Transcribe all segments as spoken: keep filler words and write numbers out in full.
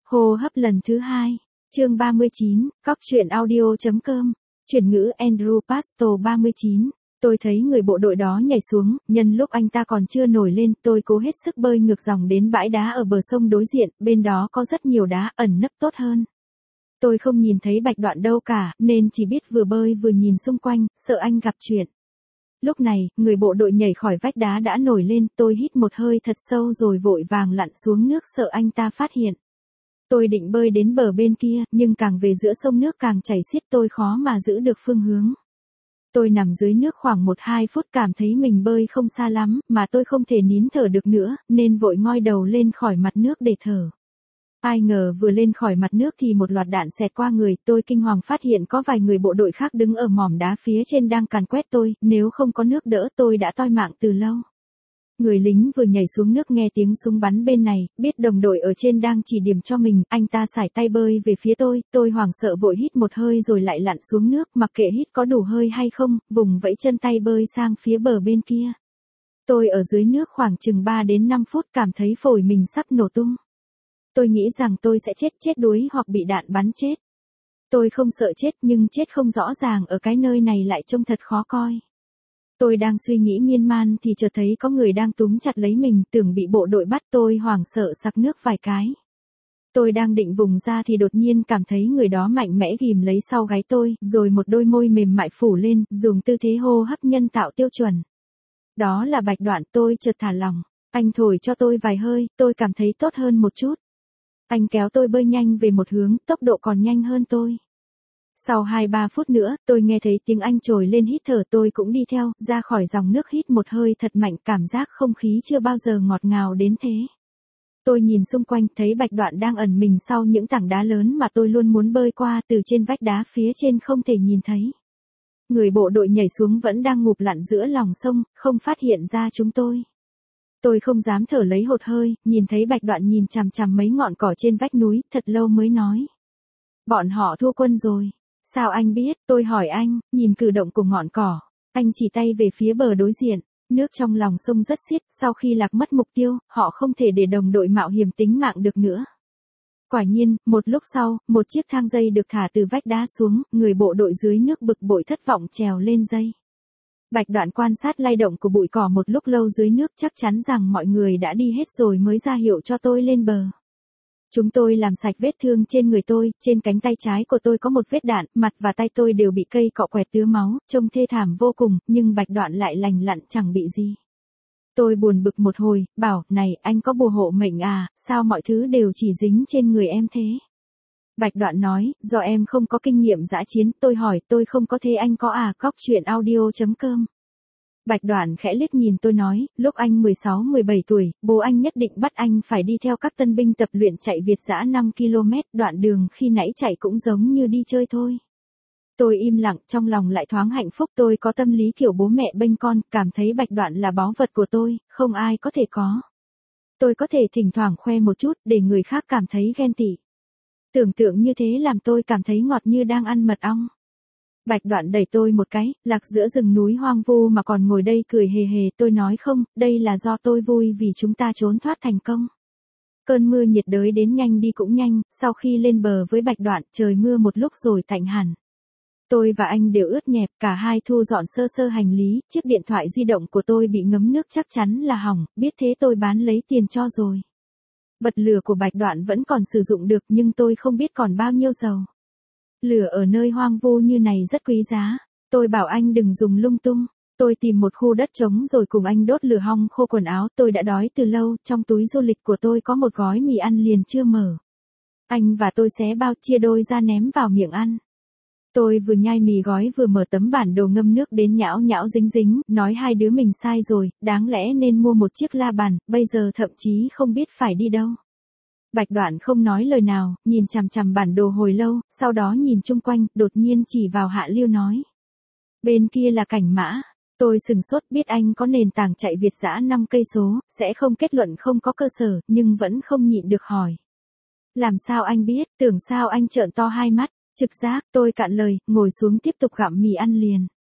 Hô hấp lần thứ hai. Chương ba mươi chín, cóc truyện audio.com. Chuyển ngữ Andrew Pastor ba mươi chín. Tôi thấy người bộ đội đó nhảy xuống, nhân lúc anh ta còn chưa nổi lên, tôi cố hết sức bơi ngược dòng đến bãi đá ở bờ sông đối diện, bên đó có rất nhiều đá, ẩn nấp tốt hơn. Tôi không nhìn thấy Bạch Đoạn đâu cả, nên chỉ biết vừa bơi vừa nhìn xung quanh, sợ anh gặp chuyện. Lúc này, người bộ đội nhảy khỏi vách đá đã nổi lên, tôi hít một hơi thật sâu rồi vội vàng lặn xuống nước sợ anh ta phát hiện. Tôi định bơi đến bờ bên kia, nhưng càng về giữa sông nước càng chảy xiết tôi khó mà giữ được phương hướng. Tôi nằm dưới nước khoảng một hai phút cảm thấy mình bơi không xa lắm, mà tôi không thể nín thở được nữa, nên vội ngoi đầu lên khỏi mặt nước để thở. Ai ngờ vừa lên khỏi mặt nước thì một loạt đạn xẹt qua người, tôi kinh hoàng phát hiện có vài người bộ đội khác đứng ở mỏm đá phía trên đang càn quét tôi, nếu không có nước đỡ tôi đã toi mạng từ lâu. Người lính vừa nhảy xuống nước nghe tiếng súng bắn bên này, biết đồng đội ở trên đang chỉ điểm cho mình, anh ta sải tay bơi về phía tôi, tôi hoảng sợ vội hít một hơi rồi lại lặn xuống nước, mặc kệ hít có đủ hơi hay không, vùng vẫy chân tay bơi sang phía bờ bên kia. Tôi ở dưới nước khoảng chừng ba đến năm phút cảm thấy phổi mình sắp nổ tung. Tôi nghĩ rằng tôi sẽ chết chết đuối hoặc bị đạn bắn chết. Tôi không sợ chết nhưng chết không rõ ràng ở cái nơi này lại trông thật khó coi. Tôi đang suy nghĩ miên man thì chợt thấy có người đang túm chặt lấy mình, tưởng bị bộ đội bắt, tôi hoảng sợ sặc nước vài cái. Tôi đang định vùng ra thì đột nhiên cảm thấy người đó mạnh mẽ ghìm lấy sau gáy tôi, rồi một đôi môi mềm mại phủ lên, dùng tư thế hô hấp nhân tạo tiêu chuẩn. Đó là Bạch Đoạn, tôi chợt thả lỏng. Anh thổi cho tôi vài hơi, tôi cảm thấy tốt hơn một chút. Anh kéo tôi bơi nhanh về một hướng, tốc độ còn nhanh hơn tôi. Sau hai ba phút nữa, tôi nghe thấy tiếng anh trồi lên hít thở, tôi cũng đi theo, ra khỏi dòng nước hít một hơi thật mạnh, cảm giác không khí chưa bao giờ ngọt ngào đến thế. Tôi nhìn xung quanh, thấy Bạch Đoạn đang ẩn mình sau những tảng đá lớn mà tôi luôn muốn bơi qua, từ trên vách đá phía trên không thể nhìn thấy. Người bộ đội nhảy xuống vẫn đang ngụp lặn giữa lòng sông, không phát hiện ra chúng tôi. Tôi không dám thở lấy hột hơi, nhìn thấy Bạch Đoạn nhìn chằm chằm mấy ngọn cỏ trên vách núi, thật lâu mới nói. Bọn họ thua quân rồi. Sao anh biết? Tôi hỏi anh, nhìn cử động của ngọn cỏ. Anh chỉ tay về phía bờ đối diện. Nước trong lòng sông rất xiết, sau khi lạc mất mục tiêu, họ không thể để đồng đội mạo hiểm tính mạng được nữa. Quả nhiên, một lúc sau, một chiếc thang dây được thả từ vách đá xuống, người bộ đội dưới nước bực bội thất vọng trèo lên dây. Bạch Đoạn quan sát lay động của bụi cỏ một lúc lâu dưới nước, chắc chắn rằng mọi người đã đi hết rồi mới ra hiệu cho tôi lên bờ. Chúng tôi làm sạch vết thương trên người tôi, trên cánh tay trái của tôi có một vết đạn, mặt và tay tôi đều bị cây cọ quẹt tứa máu, trông thê thảm vô cùng, nhưng Bạch Đoạn lại lành lặn chẳng bị gì. Tôi buồn bực một hồi, bảo, này, anh có bùa hộ mệnh à, sao mọi thứ đều chỉ dính trên người em thế? Bạch Đoạn nói, do em không có kinh nghiệm dã chiến, tôi hỏi, tôi không có thế anh có à, cóc truyện audio.com. Bạch Đoạn khẽ liếc nhìn tôi nói, lúc anh mười sáu mười bảy tuổi, bố anh nhất định bắt anh phải đi theo các tân binh tập luyện chạy Việt dã năm ki lô mét, đoạn đường khi nãy chạy cũng giống như đi chơi thôi. Tôi im lặng, trong lòng lại thoáng hạnh phúc, tôi có tâm lý kiểu bố mẹ bênh con, cảm thấy Bạch Đoạn là báu vật của tôi, không ai có thể có. Tôi có thể thỉnh thoảng khoe một chút, để người khác cảm thấy ghen tị. Tưởng tượng như thế làm tôi cảm thấy ngọt như đang ăn mật ong. Bạch Đoạn đẩy tôi một cái, lạc giữa rừng núi hoang vu mà còn ngồi đây cười hề hề, tôi nói không, đây là do tôi vui vì chúng ta trốn thoát thành công. Cơn mưa nhiệt đới đến nhanh đi cũng nhanh, sau khi lên bờ với Bạch Đoạn, trời mưa một lúc rồi tạnh hẳn. Tôi và anh đều ướt nhẹp, cả hai thu dọn sơ sơ hành lý, chiếc điện thoại di động của tôi bị ngấm nước chắc chắn là hỏng, biết thế tôi bán lấy tiền cho rồi. Bật lửa của Bạch Đoạn vẫn còn sử dụng được nhưng tôi không biết còn bao nhiêu dầu. Lửa ở nơi hoang vu như này rất quý giá. Tôi bảo anh đừng dùng lung tung. Tôi tìm một khu đất trống rồi cùng anh đốt lửa hong khô quần áo. Tôi đã đói từ lâu, trong túi du lịch của tôi có một gói mì ăn liền chưa mở. Anh và tôi xé bao chia đôi ra ném vào miệng ăn. Tôi vừa nhai mì gói vừa mở tấm bản đồ ngâm nước đến nhão nhão dính dính, nói hai đứa mình sai rồi, đáng lẽ nên mua một chiếc la bàn, bây giờ thậm chí không biết phải đi đâu. Bạch Đoạn không nói lời nào, nhìn chằm chằm bản đồ hồi lâu, sau đó nhìn chung quanh, đột nhiên chỉ vào Hạ Liêu nói. Bên kia là Cảnh Mã. Tôi sừng sốt, biết anh có nền tảng chạy Việt dã năm cây số, sẽ không kết luận không có cơ sở, nhưng vẫn không nhịn được hỏi. Làm sao anh biết, tưởng sao anh trợn to hai mắt, trực giác, tôi cạn lời, ngồi xuống tiếp tục gặm mì ăn liền.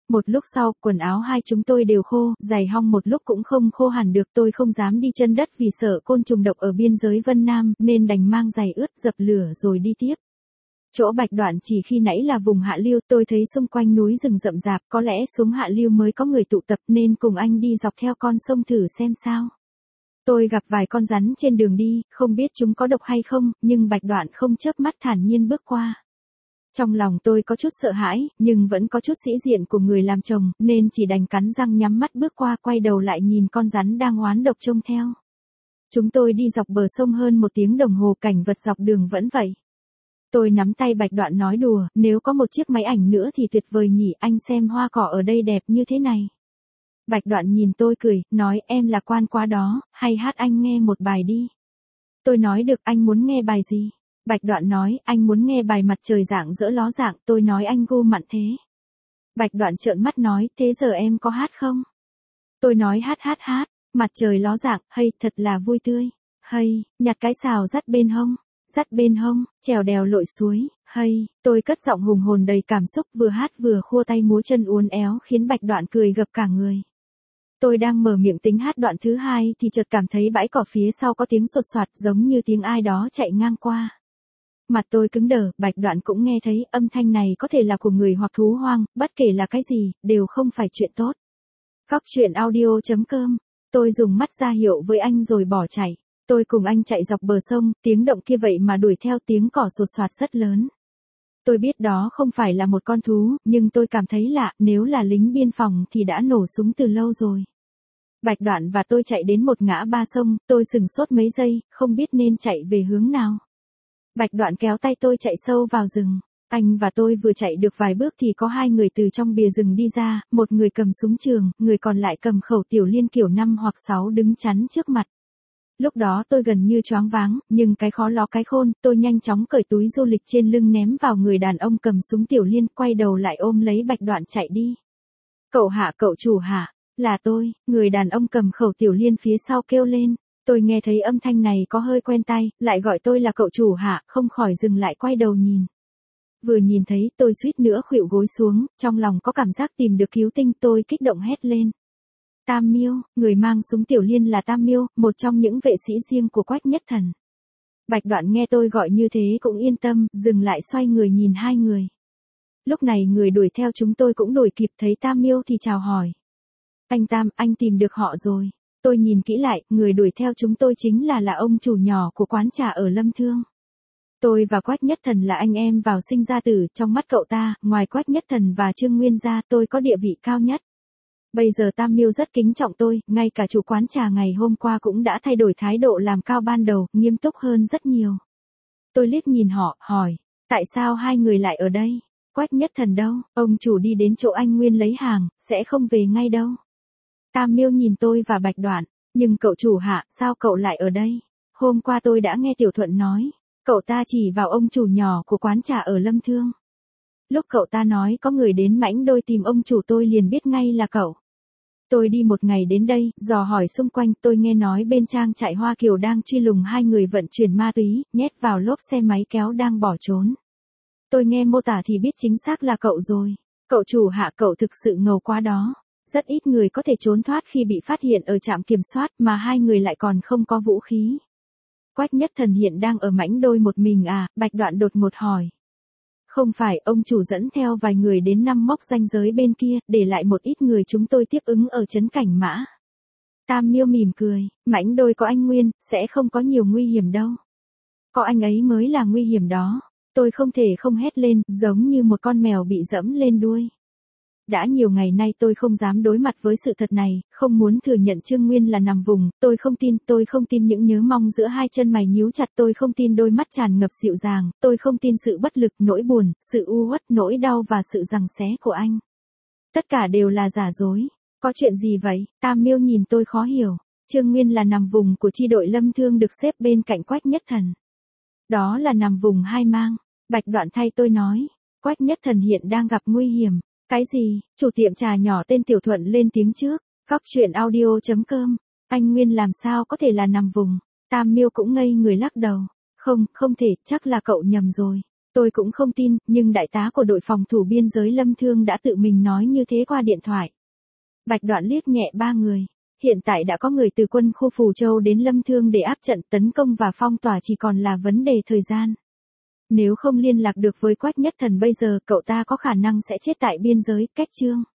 Một lúc sau, quần áo hai chúng tôi đều khô, giày hong một lúc cũng không khô hẳn được, tôi không dám đi chân đất vì sợ côn trùng độc ở biên giới Vân Nam, nên đành mang giày ướt dập lửa rồi đi tiếp. Chỗ Bạch Đoạn chỉ khi nãy là vùng hạ lưu, tôi thấy xung quanh núi rừng rậm rạp, có lẽ xuống hạ lưu mới có người tụ tập nên cùng anh đi dọc theo con sông thử xem sao. Tôi gặp vài con rắn trên đường đi, không biết chúng có độc hay không, nhưng Bạch Đoạn không chớp mắt thản nhiên bước qua. Trong lòng tôi có chút sợ hãi, nhưng vẫn có chút sĩ diện của người làm chồng, nên chỉ đành cắn răng nhắm mắt bước qua, quay đầu lại nhìn con rắn đang oán độc trông theo. Chúng tôi đi dọc bờ sông hơn một tiếng đồng hồ, cảnh vật dọc đường vẫn vậy. Tôi nắm tay Bạch Đoạn nói đùa, nếu có một chiếc máy ảnh nữa thì tuyệt vời nhỉ, anh xem hoa cỏ ở đây đẹp như thế này. Bạch Đoạn nhìn tôi cười, nói em lạc quan quá đó, hay hát anh nghe một bài đi. Tôi nói được, anh muốn nghe bài gì? Bạch Đoạn nói, anh muốn nghe bài Mặt Trời Rạng Rỡ Ló Dạng, tôi nói anh gu mặn thế. Bạch Đoạn trợn mắt nói, thế giờ em có hát không? Tôi nói hát hát hát, mặt trời ló dạng, hay, thật là vui tươi. Hay, nhặt cái xào dắt bên hông, dắt bên hông, trèo đèo lội suối, hay, tôi cất giọng hùng hồn đầy cảm xúc vừa hát vừa khua tay múa chân uốn éo khiến Bạch Đoạn cười gập cả người. Tôi đang mở miệng tính hát đoạn thứ hai thì chợt cảm thấy bãi cỏ phía sau có tiếng sột soạt giống như tiếng ai đó chạy ngang qua. Mặt tôi cứng đờ, Bạch Đoạn cũng nghe thấy, âm thanh này có thể là của người hoặc thú hoang, bất kể là cái gì, đều không phải chuyện tốt. Góc truyện audio chấm com, tôi dùng mắt ra hiệu với anh rồi bỏ chạy. Tôi cùng anh chạy dọc bờ sông, tiếng động kia vậy mà đuổi theo tiếng cỏ sột soạt rất lớn. Tôi biết đó không phải là một con thú, nhưng tôi cảm thấy lạ, nếu là lính biên phòng thì đã nổ súng từ lâu rồi. Bạch Đoạn và tôi chạy đến một ngã ba sông, tôi sừng sốt mấy giây, không biết nên chạy về hướng nào. Bạch Đoạn kéo tay tôi chạy sâu vào rừng. Anh và tôi vừa chạy được vài bước thì có hai người từ trong bìa rừng đi ra, một người cầm súng trường, người còn lại cầm khẩu tiểu liên kiểu năm hoặc sáu đứng chắn trước mặt. Lúc đó tôi gần như choáng váng, nhưng cái khó ló cái khôn, tôi nhanh chóng cởi túi du lịch trên lưng ném vào người đàn ông cầm súng tiểu liên, quay đầu lại ôm lấy Bạch Đoạn chạy đi. Cậu hạ, cậu chủ hạ, là tôi, người đàn ông cầm khẩu tiểu liên phía sau kêu lên. Tôi nghe thấy âm thanh này có hơi quen tai, lại gọi tôi là cậu chủ hạ, không khỏi dừng lại quay đầu nhìn. Vừa nhìn thấy tôi suýt nữa khuỵu gối xuống, trong lòng có cảm giác tìm được cứu tinh, tôi kích động hét lên. Tam Miêu, người mang súng tiểu liên là Tam Miêu, một trong những vệ sĩ riêng của Quách Nhất Thần. Bạch Đoạn nghe tôi gọi như thế cũng yên tâm, dừng lại xoay người nhìn hai người. Lúc này người đuổi theo chúng tôi cũng đuổi kịp, thấy Tam Miêu thì chào hỏi. Anh Tam, anh tìm được họ rồi. Tôi nhìn kỹ lại, người đuổi theo chúng tôi chính là là ông chủ nhỏ của quán trà ở Lâm Thương. Tôi và Quách Nhất Thần là anh em vào sinh ra tử, trong mắt cậu ta, ngoài Quách Nhất Thần và Trương Nguyên ra, tôi có địa vị cao nhất. Bây giờ Tam Miêu rất kính trọng tôi, ngay cả chủ quán trà ngày hôm qua cũng đã thay đổi thái độ làm cao ban đầu, nghiêm túc hơn rất nhiều. Tôi liếc nhìn họ, hỏi, tại sao hai người lại ở đây? Quách Nhất Thần đâu? Ông chủ đi đến chỗ anh Nguyên lấy hàng, sẽ không về ngay đâu. Tam Miêu nhìn tôi và Bạch Đoạn, nhưng cậu chủ hạ, sao cậu lại ở đây? Hôm qua tôi đã nghe Tiểu Thuận nói, cậu ta chỉ vào ông chủ nhỏ của quán trà ở Lâm Thương. Lúc cậu ta nói có người đến Mãnh Đôi tìm ông chủ tôi liền biết ngay là cậu. Tôi đi một ngày đến đây, dò hỏi xung quanh, tôi nghe nói bên trang trại Hoa Kiều đang truy lùng hai người vận chuyển ma túy, nhét vào lốp xe máy kéo đang bỏ trốn. Tôi nghe mô tả thì biết chính xác là cậu rồi. Cậu chủ hạ, cậu thực sự ngầu quá đó. Rất ít người có thể trốn thoát khi bị phát hiện ở trạm kiểm soát, mà hai người lại còn không có vũ khí. Quách Nhất Thần hiện đang ở Mãnh Đôi một mình à? Bạch Đoạn đột ngột hỏi. Không phải, ông chủ dẫn theo vài người đến năm mốc ranh giới bên kia, để lại một ít người chúng tôi tiếp ứng ở trấn Cảnh Mã. Tam Miêu mỉm cười, Mãnh Đôi có anh Nguyên, sẽ không có nhiều nguy hiểm đâu. Có anh ấy mới là nguy hiểm đó. Tôi không thể không hét lên, giống như một con mèo bị dẫm lên đuôi. Đã nhiều ngày nay tôi không dám đối mặt với sự thật này, không muốn thừa nhận Trương Nguyên là nằm vùng, tôi không tin, tôi không tin những nhớ mong giữa hai chân mày nhíu chặt, tôi không tin đôi mắt tràn ngập dịu dàng, tôi không tin sự bất lực, nỗi buồn, sự u uất, nỗi đau và sự giằng xé của anh. Tất cả đều là giả dối. Có chuyện gì vậy? Tam Miêu nhìn tôi khó hiểu. Trương Nguyên là nằm vùng của chi đội Lâm Thương được xếp bên cạnh Quách Nhất Thần. Đó là nằm vùng hai mang. Bạch Đoạn thay tôi nói. Quách Nhất Thần hiện đang gặp nguy hiểm. Cái gì? Chủ tiệm trà nhỏ tên Tiểu Thuận lên tiếng trước. Góc truyện audio chấm com. Anh Nguyên làm sao có thể là nằm vùng? Tam Miêu cũng ngây người lắc đầu. Không, không thể, chắc là cậu nhầm rồi. Tôi cũng không tin, nhưng đại tá của đội phòng thủ biên giới Lâm Thương đã tự mình nói như thế qua điện thoại. Bạch Đoạn liếc nhẹ ba người. Hiện tại đã có người từ quân khu Phù Châu đến Lâm Thương để áp trận tấn công và phong tỏa, chỉ còn là vấn đề thời gian. Nếu không liên lạc được với Quách Nhất Thần bây giờ, cậu ta có khả năng sẽ chết tại biên giới, Cách Trương.